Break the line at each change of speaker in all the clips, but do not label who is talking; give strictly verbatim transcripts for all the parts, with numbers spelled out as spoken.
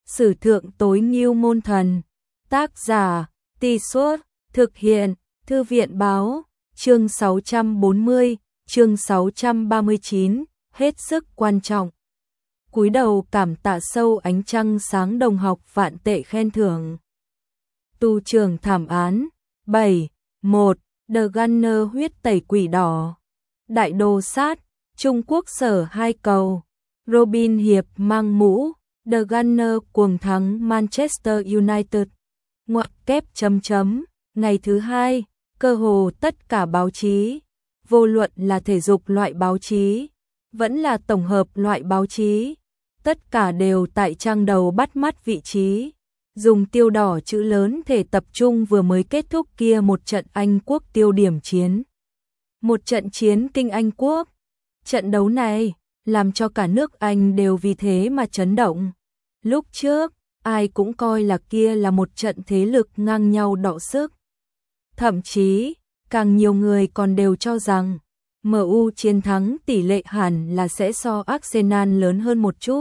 Sử thượng tối ngưu môn thần. Tác giả, Tì Suốt, thực hiện, Thư viện báo, chương sáu trăm bốn mươi, chương sáu trăm ba mươi chín, hết sức quan trọng. Cúi đầu cảm tạ sâu ánh trăng sáng đồng học vạn tệ khen thưởng. Tu trường thảm án, bảy, một, The Gunner huyết tẩy quỷ đỏ. Đại đồ sát, Trung Quốc sở hai cầu. Robin Hiệp mang mũ, The Gunner cuồng thắng Manchester United. Ngoặc kép chấm chấm, ngày thứ hai, cơ hồ tất cả báo chí, vô luận là thể dục loại báo chí, vẫn là tổng hợp loại báo chí, tất cả đều tại trang đầu bắt mắt vị trí, dùng tiêu đỏ chữ lớn thể tập trung vừa mới kết thúc kia một trận Anh quốc tiêu điểm chiến. Một trận chiến kinh Anh quốc. Trận đấu này làm cho cả nước Anh đều vì thế mà chấn động. Lúc trước, ai cũng coi là kia là một trận thế lực ngang nhau đọ sức. Thậm chí, càng nhiều người còn đều cho rằng em u chiến thắng tỷ lệ hẳn là sẽ so Arsenal lớn hơn một chút.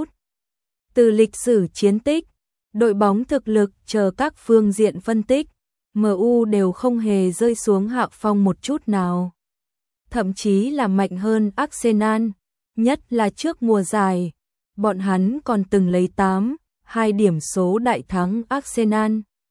Từ lịch sử chiến tích, đội bóng thực lực chờ các phương diện phân tích, em u đều không hề rơi xuống hạ phong một chút nào. Thậm chí là mạnh hơn Arsenal, nhất là trước mùa giải, bọn hắn còn từng lấy tám, hai điểm số đại thắng Arsenal.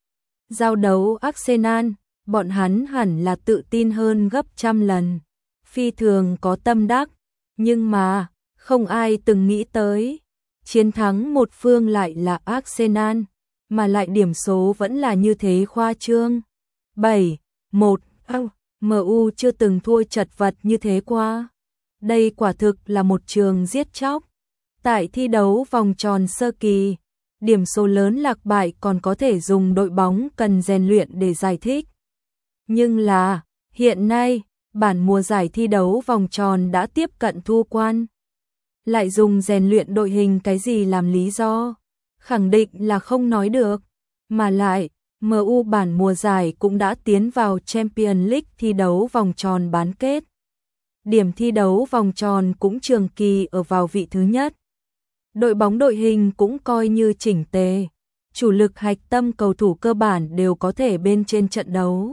Giao đấu Arsenal, bọn hắn hẳn là tự tin hơn gấp trăm lần, phi thường có tâm đắc, nhưng mà, không ai từng nghĩ tới, chiến thắng một phương lại là Arsenal, mà lại điểm số vẫn là như thế khoa trương. bảy, một, em u chưa từng thua chật vật như thế qua. Đây quả thực là một trường giết chóc. Tại thi đấu vòng tròn sơ kỳ, điểm số lớn lạc bại còn có thể dùng đội bóng cần rèn luyện để giải thích. Nhưng là, hiện nay, bản mùa giải thi đấu vòng tròn đã tiếp cận thu quan. Lại dùng rèn luyện đội hình cái gì làm lý do? Khẳng định là không nói được. Mà lại, em u bản mùa giải cũng đã tiến vào Champions League thi đấu vòng tròn bán kết. Điểm thi đấu vòng tròn cũng trường kỳ ở vào vị thứ nhất. Đội bóng đội hình cũng coi như chỉnh tề. Chủ lực hạch tâm cầu thủ cơ bản đều có thể bên trên trận đấu.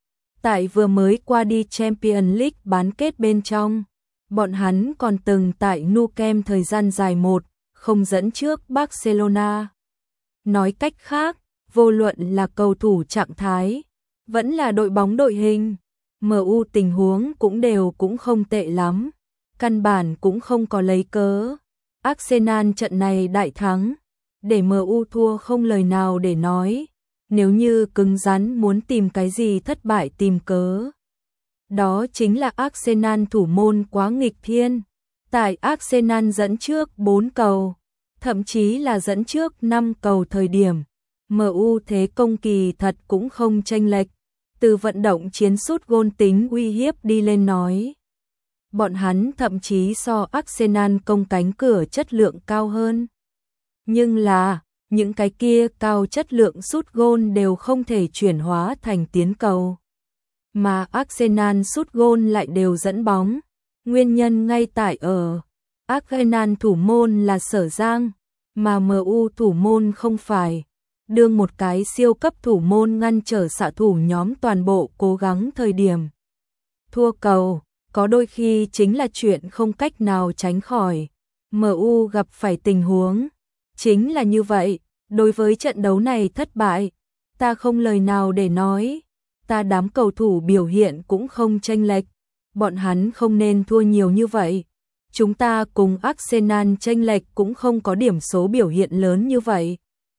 Tại vừa mới qua đi Champions League bán kết bên trong, bọn hắn còn từng tại Nou Camp thời gian dài một, không dẫn trước Barcelona. Nói cách khác, vô luận là cầu thủ trạng thái, vẫn là đội bóng đội hình, em u tình huống cũng đều cũng không tệ lắm, căn bản cũng không có lấy cớ. Arsenal trận này đại thắng, để em u thua không lời nào để nói, nếu như cứng rắn muốn tìm cái gì thất bại tìm cớ. Đó chính là Arsenal thủ môn quá nghịch thiên, tại Arsenal dẫn trước bốn cầu, thậm chí là dẫn trước năm cầu thời điểm, em u thế công kỳ thật cũng không chênh lệch, từ vận động chiến sút gôn tính uy hiếp đi lên nói. Bọn hắn thậm chí so Arsenal công cánh cửa chất lượng cao hơn. Nhưng là, những cái kia cao chất lượng sút gôn đều không thể chuyển hóa thành tiến cầu. Mà Arsenal sút gôn lại đều dẫn bóng. Nguyên nhân ngay tại ở Arsenal thủ môn là Sở Giang, mà em u thủ môn không phải. Đương một cái siêu cấp thủ môn ngăn trở xạ thủ nhóm toàn bộ cố gắng thời điểm. Thua cầu, có đôi khi chính là chuyện không cách nào tránh khỏi. em u gặp phải tình huống. Chính là như vậy, đối với trận đấu này thất bại, ta không lời nào để nói. Ta đám cầu thủ biểu hiện cũng không chênh lệch, bọn hắn không nên thua nhiều như vậy. Chúng ta cùng Arsenal chênh lệch cũng không có điểm số biểu hiện lớn như vậy.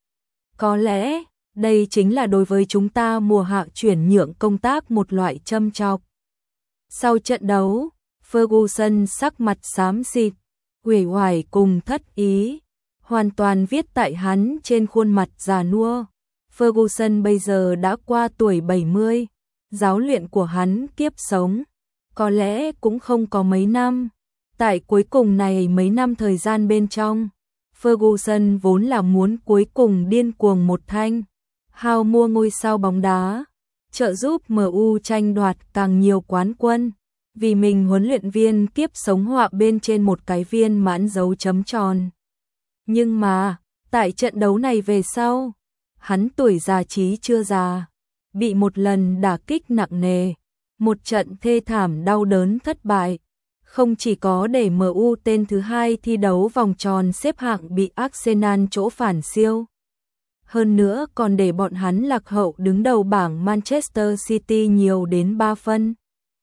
Có lẽ, đây chính là đối với chúng ta mùa hạ chuyển nhượng công tác một loại châm chọc. Sau trận đấu, Ferguson sắc mặt xám xịt, uể oải cùng thất ý, hoàn toàn viết tại hắn trên khuôn mặt già nua. Ferguson bây giờ đã qua tuổi bảy mươi, giáo luyện của hắn kiếp sống, có lẽ cũng không có mấy năm. Tại cuối cùng này mấy năm thời gian bên trong, Ferguson vốn là muốn cuối cùng điên cuồng một thanh, hao mua ngôi sao bóng đá, trợ giúp em u tranh đoạt càng nhiều quán quân, vì mình huấn luyện viên kiếp sống họa bên trên một cái viên mãn dấu chấm tròn. Nhưng mà, Tại trận đấu này về sau, hắn tuổi già trí chưa già, bị một lần đả kích nặng nề, một trận thê thảm đau đớn thất bại, không chỉ có để em u tên thứ hai thi đấu vòng tròn xếp hạng bị Arsenal chỗ phản siêu, hơn nữa còn để bọn hắn lạc hậu đứng đầu bảng Manchester City nhiều đến ba phân.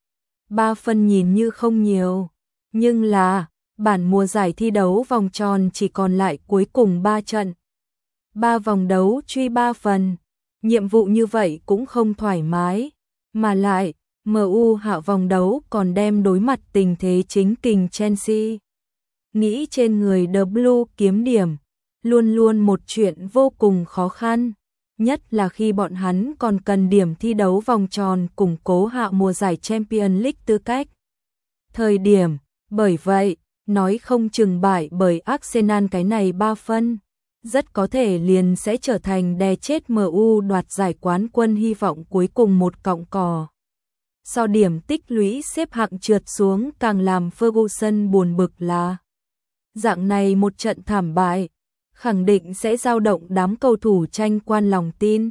ba phân nhìn như không nhiều, nhưng là bản mùa giải thi đấu vòng tròn chỉ còn lại cuối cùng ba trận. ba vòng đấu truy ba phần, nhiệm vụ như vậy cũng không thoải mái, mà lại em u hạ vòng đấu còn đem đối mặt tình thế chính kình Chelsea. Nghĩ trên người The Blue kiếm điểm, luôn luôn một chuyện vô cùng khó khăn, nhất là khi bọn hắn còn cần điểm thi đấu vòng tròn củng cố hạ mùa giải Champions League tư cách. Thời điểm, bởi vậy, nói không chừng bại bởi Arsenal cái này ba phân, rất có thể liền sẽ trở thành đè chết em u đoạt giải quán quân hy vọng cuối cùng một cọng cỏ. So điểm tích lũy xếp hạng trượt xuống càng làm Ferguson buồn bực là dạng này một trận thảm bại, khẳng định sẽ dao động đám cầu thủ tranh quan lòng tin.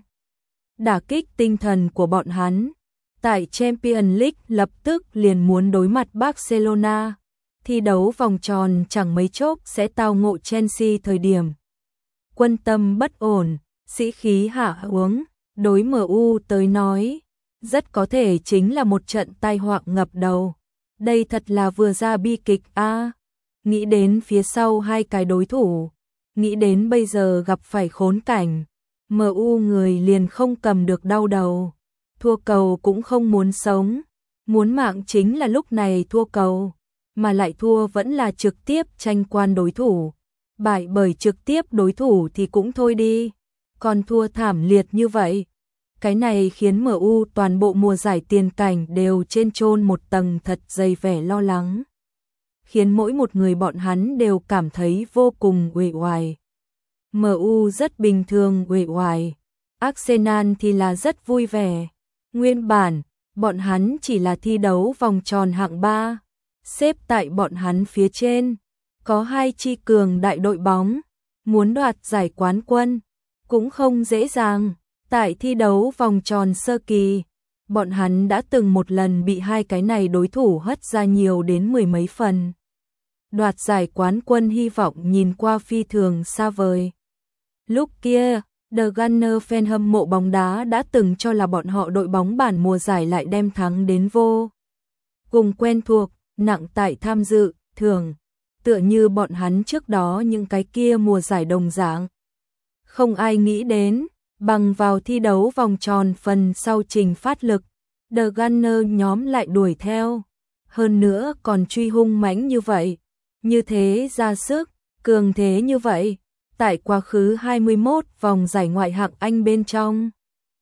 Đả kích tinh thần của bọn hắn, tại Champions League lập tức liền muốn đối mặt Barcelona, thi đấu vòng tròn chẳng mấy chốc sẽ tao ngộ Chelsea thời điểm. Quân tâm bất ổn, sĩ khí hạ uống, đối em u tới nói, rất có thể chính là một trận tai họa ngập đầu. Đây thật là vừa ra bi kịch a. À, nghĩ đến phía sau hai cái đối thủ, nghĩ đến bây giờ gặp phải khốn cảnh, em u người liền không cầm được đau đầu. Thua cầu cũng không muốn sống, muốn mạng chính là lúc này thua cầu, mà lại thua vẫn là trực tiếp tranh quan đối thủ. Bại bởi trực tiếp đối thủ thì cũng thôi đi, còn thua thảm liệt như vậy. Cái này khiến em u toàn bộ mùa giải tiền cảnh đều trên chôn một tầng thật dày vẻ lo lắng, khiến mỗi một người bọn hắn đều cảm thấy vô cùng uể oải. em u rất bình thường uể oải, Arsenal thì là rất vui vẻ. Nguyên bản, bọn hắn chỉ là thi đấu vòng tròn hạng ba, xếp tại bọn hắn phía trên, có hai chi cường đại đội bóng, muốn đoạt giải quán quân cũng không dễ dàng. Tại thi đấu vòng tròn sơ kỳ, bọn hắn đã từng một lần bị hai cái này đối thủ hất ra nhiều đến mười mấy phần. Đoạt giải quán quân hy vọng nhìn qua phi thường xa vời. Lúc kia, The Gunner fan hâm mộ bóng đá đã từng cho là bọn họ đội bóng bản mùa giải lại đem thắng đến vô cùng quen thuộc, nặng tại tham dự, thường, tựa như bọn hắn trước đó những cái kia mùa giải đồng dạng. Không ai nghĩ đến, bằng vào thi đấu vòng tròn phần sau trình phát lực, The Gunner nhóm lại đuổi theo, hơn nữa còn truy hung mãnh như vậy, như thế ra sức, cường thế như vậy. Tại quá khứ hai mươi mốt vòng giải ngoại hạng Anh bên trong,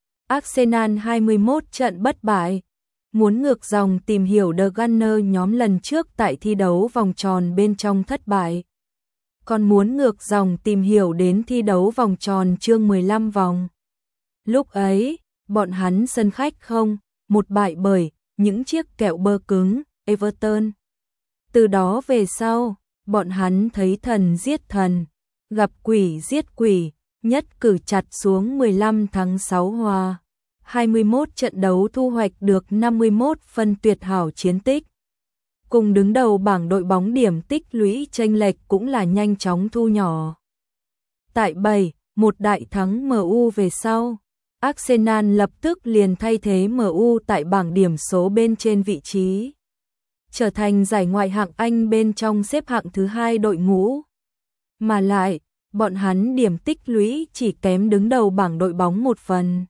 Arsenal hai mươi mốt trận bất bại. Muốn ngược dòng tìm hiểu The Gunner nhóm lần trước tại thi đấu vòng tròn bên trong thất bại. Còn muốn ngược dòng tìm hiểu đến thi đấu vòng tròn chương mười lăm vòng. Lúc ấy, bọn hắn sân khách không, một bại bởi những chiếc kẹo bơ cứng, Everton. Từ đó về sau, bọn hắn thấy thần giết thần, gặp quỷ giết quỷ, nhất cử chặt xuống mười lăm tháng sáu hòa. hai mươi mốt trận đấu thu hoạch được năm mươi mốt phân tuyệt hảo chiến tích. Cùng đứng đầu bảng đội bóng điểm tích lũy chênh lệch cũng là nhanh chóng thu nhỏ. Tại bảy một đại thắng em u về sau, Arsenal lập tức liền thay thế em u tại bảng điểm số bên trên vị trí, trở thành giải ngoại hạng Anh bên trong xếp hạng thứ hai đội ngũ. Mà lại, bọn hắn điểm tích lũy chỉ kém đứng đầu bảng đội bóng một phần.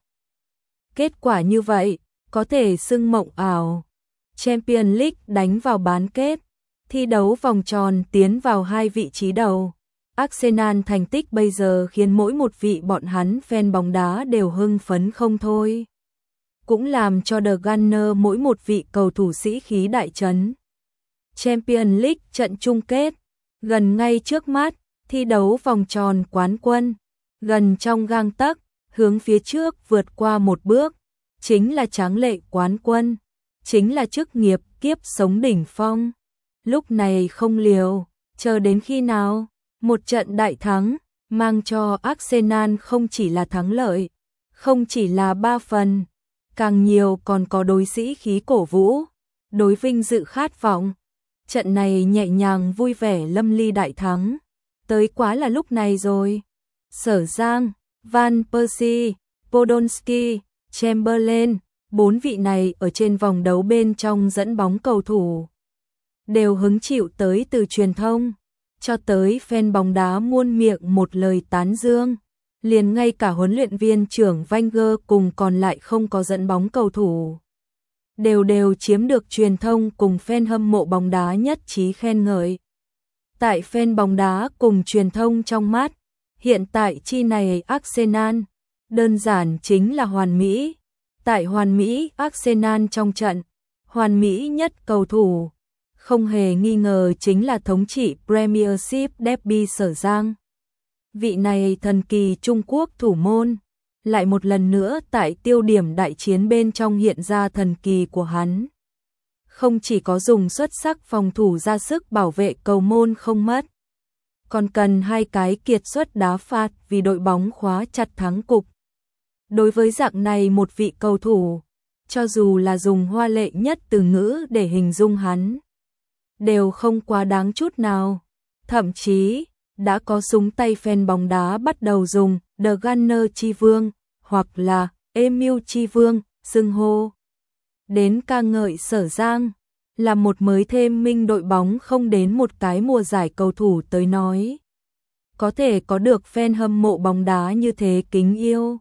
Kết quả như vậy, có thể xưng mộng ảo. Champions League đánh vào bán kết, thi đấu vòng tròn tiến vào hai vị trí đầu. Arsenal thành tích bây giờ khiến mỗi một vị bọn hắn fan bóng đá đều hưng phấn không thôi. Cũng làm cho The Gunner mỗi một vị cầu thủ sĩ khí đại trấn. Champions League trận chung kết, gần ngay trước mắt, thi đấu vòng tròn quán quân, gần trong gang tấc, hướng phía trước vượt qua một bước, chính là tráng lệ quán quân, chính là chức nghiệp kiếp sống đỉnh phong. Lúc này không liều, chờ đến khi nào, một trận đại thắng, mang cho Arsenal không chỉ là thắng lợi, không chỉ là ba phần, càng nhiều còn có đối sĩ khí cổ vũ, đối vinh dự khát vọng. Trận này nhẹ nhàng vui vẻ lâm ly đại thắng, tới quá là lúc này rồi. Sở Giang, Van Persie, Podolski, Chamberlain, bốn vị này ở trên vòng đấu bên trong dẫn bóng cầu thủ đều hứng chịu tới từ truyền thông, cho tới fan bóng đá muôn miệng một lời tán dương. Liền ngay cả huấn luyện viên trưởng Wenger cùng còn lại không có dẫn bóng cầu thủ đều đều chiếm được truyền thông cùng fan hâm mộ bóng đá nhất trí khen ngợi. Tại fan bóng đá cùng truyền thông trong mắt, hiện tại chi này Arsenal đơn giản chính là hoàn mỹ. Tại hoàn mỹ Arsenal trong trận, hoàn mỹ nhất cầu thủ, không hề nghi ngờ chính là thống trị Premiership Derby Sở Giang. Vị này thần kỳ Trung Quốc thủ môn, lại một lần nữa tại tiêu điểm đại chiến bên trong hiện ra thần kỳ của hắn. Không chỉ có dùng xuất sắc phòng thủ ra sức bảo vệ cầu môn không mất, còn cần hai cái kiệt xuất đá phạt vì đội bóng khóa chặt thắng cục. Đối với dạng này một vị cầu thủ, cho dù là dùng hoa lệ nhất từ ngữ để hình dung hắn, đều không quá đáng chút nào. Thậm chí, đã có súng tay fan bóng đá bắt đầu dùng The Gunner Chi Vương hoặc là Emil Chi Vương xưng hô đến ca ngợi Sở Giang, là một mới thêm minh đội bóng không đến một cái mùa giải cầu thủ tới nói. Có thể có được fan hâm mộ bóng đá như thế kính yêu,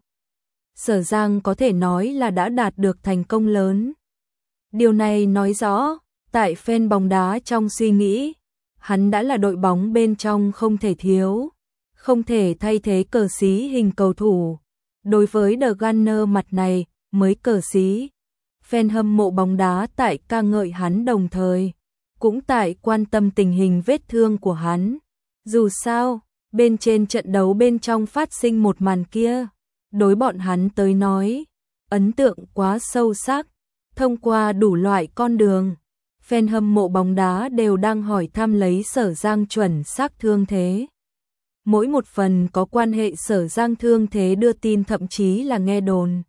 Sở Giang có thể nói là đã đạt được thành công lớn. Điều này nói rõ, tại fan bóng đá trong suy nghĩ, hắn đã là đội bóng bên trong không thể thiếu, không thể thay thế cờ xí hình cầu thủ. Đối với The Gunner mặt này, mới cờ xí, fan hâm mộ bóng đá tại ca ngợi hắn đồng thời, cũng tại quan tâm tình hình vết thương của hắn. Dù sao, bên trên trận đấu bên trong phát sinh một màn kia, đối bọn hắn tới nói, ấn tượng quá sâu sắc. Thông qua đủ loại con đường, fan hâm mộ bóng đá đều đang hỏi thăm lấy Sở Giang chuẩn xác thương thế. Mỗi một phần có quan hệ Sở Giang thương thế đưa tin thậm chí là nghe đồn,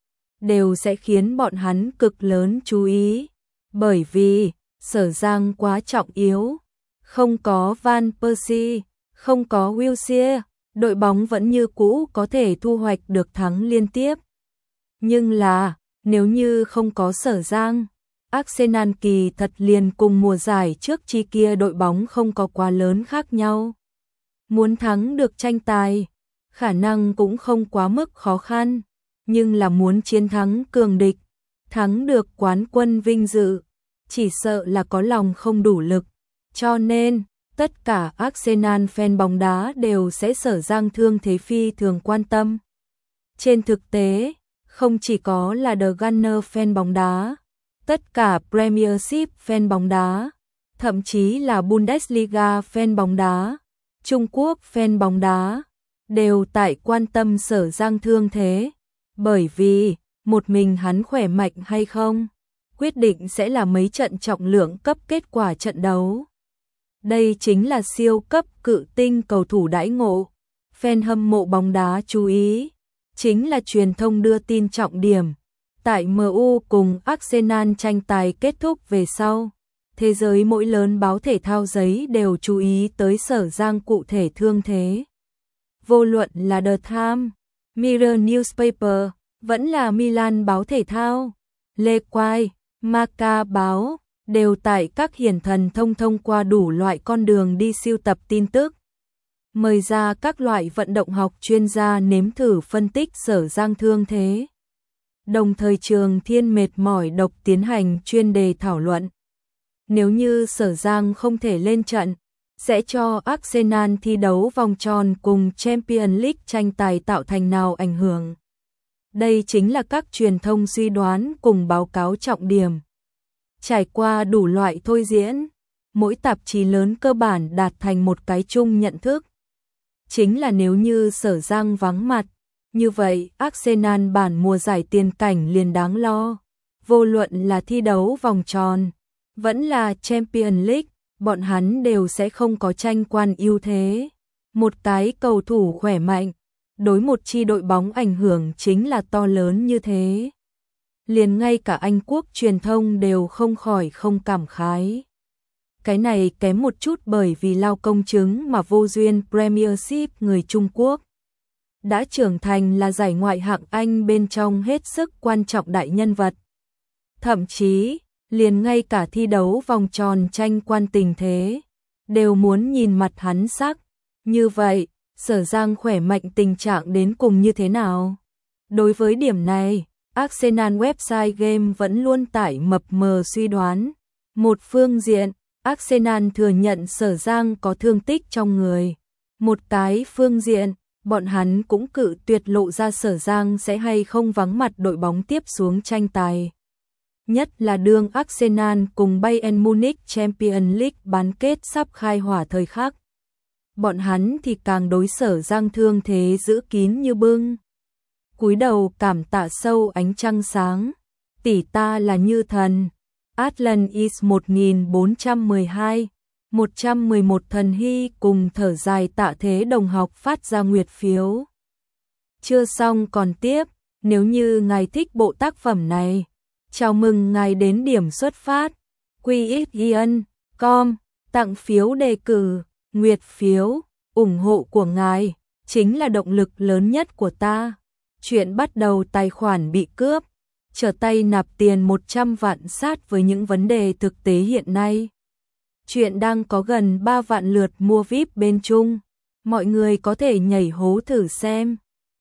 đều sẽ khiến bọn hắn cực lớn chú ý. Bởi vì, Sở Giang quá trọng yếu, không có Van Persie, không có Wilshere, đội bóng vẫn như cũ có thể thu hoạch được thắng liên tiếp. Nhưng là, nếu như không có Sở Giang, Arsenal kỳ thật liền cùng mùa giải trước chi kia đội bóng không có quá lớn khác nhau. Muốn thắng được tranh tài, khả năng cũng không quá mức khó khăn, nhưng là muốn chiến thắng cường địch, thắng được quán quân vinh dự, chỉ sợ là có lòng không đủ lực. Cho nên, tất cả Arsenal fan bóng đá đều sẽ Sở Giang thương thế phi thường quan tâm. Trên thực tế, không chỉ có là The Gunner fan bóng đá, tất cả Premiership fan bóng đá, thậm chí là Bundesliga fan bóng đá, Trung Quốc fan bóng đá, đều tại quan tâm Sở Giang thương thế. Bởi vì, một mình hắn khỏe mạnh hay không, quyết định sẽ là mấy trận trọng lượng cấp kết quả trận đấu. Đây chính là siêu cấp cự tinh cầu thủ đãi ngộ. Fan hâm mộ bóng đá chú ý, chính là truyền thông đưa tin trọng điểm. Tại em u cùng Arsenal tranh tài kết thúc về sau, thế giới mỗi lớn báo thể thao giấy đều chú ý tới Sở Giang cụ thể thương thế. Vô luận là The Times, Mirror Newspaper, vẫn là Milan báo thể thao, L'Equipe, Marca báo, đều tại các hiển thần thông thông qua đủ loại con đường đi siêu tập tin tức. Mời ra các loại vận động học chuyên gia nếm thử phân tích Sở Giang thương thế. Đồng thời Trường Thiên mệt mỏi độc tiến hành chuyên đề thảo luận. Nếu như Sở Giang không thể lên trận, sẽ cho Arsenal thi đấu vòng tròn cùng Champions League tranh tài tạo thành nào ảnh hưởng. Đây chính là các truyền thông suy đoán cùng báo cáo trọng điểm. Trải qua đủ loại thôi diễn, mỗi tạp chí lớn cơ bản đạt thành một cái chung nhận thức. Chính là nếu như Sở Giang vắng mặt, như vậy Arsenal bản mùa giải tiền cảnh liền đáng lo. Vô luận là thi đấu vòng tròn, vẫn là Champions League, bọn hắn đều sẽ không có tranh quan ưu thế. Một cái cầu thủ khỏe mạnh, đối một chi đội bóng ảnh hưởng chính là to lớn như thế. Liền ngay cả Anh quốc truyền thông đều không khỏi không cảm khái. Cái này kém một chút bởi vì lao công chứng mà vô duyên Premiership người Trung Quốc đã trưởng thành là giải ngoại hạng Anh bên trong hết sức quan trọng đại nhân vật. Thậm chí, liền ngay cả thi đấu vòng tròn tranh quan tình thế, đều muốn nhìn mặt hắn sắc. Như vậy, Sở Giang khỏe mạnh tình trạng đến cùng như thế nào? Đối với điểm này, Arsenal website game vẫn luôn tải mập mờ suy đoán. Một phương diện, Arsenal thừa nhận Sở Giang có thương tích trong người. Một cái phương diện, bọn hắn cũng cự tuyệt lộ ra Sở Giang sẽ hay không vắng mặt đội bóng tiếp xuống tranh tài. Nhất là đương Arsenal cùng Bayern Munich Champions League bán kết sắp khai hỏa thời khắc. Bọn hắn thì càng đối Sở Giang thương thế giữ kín như bưng. Cúi đầu cảm tạ sâu ánh trăng sáng. Tỷ ta là như thần. Atlantis một nghìn bốn trăm mười hai, một trăm mười một thần hy cùng thở dài tạ thế đồng học phát ra nguyệt phiếu. Chưa xong còn tiếp, nếu như ngài thích bộ tác phẩm này, chào mừng ngài đến điểm xuất phát. quy ích ian chấm com, tặng phiếu đề cử, nguyệt phiếu, ủng hộ của ngài, chính là động lực lớn nhất của ta. Chuyện bắt đầu tài khoản bị cướp. Trở tay nạp tiền một trăm vạn sát với những vấn đề thực tế hiện nay. Chuyện đang có gần ba vạn lượt mua vi ai pi bên Trung. Mọi người có thể nhảy hố thử xem.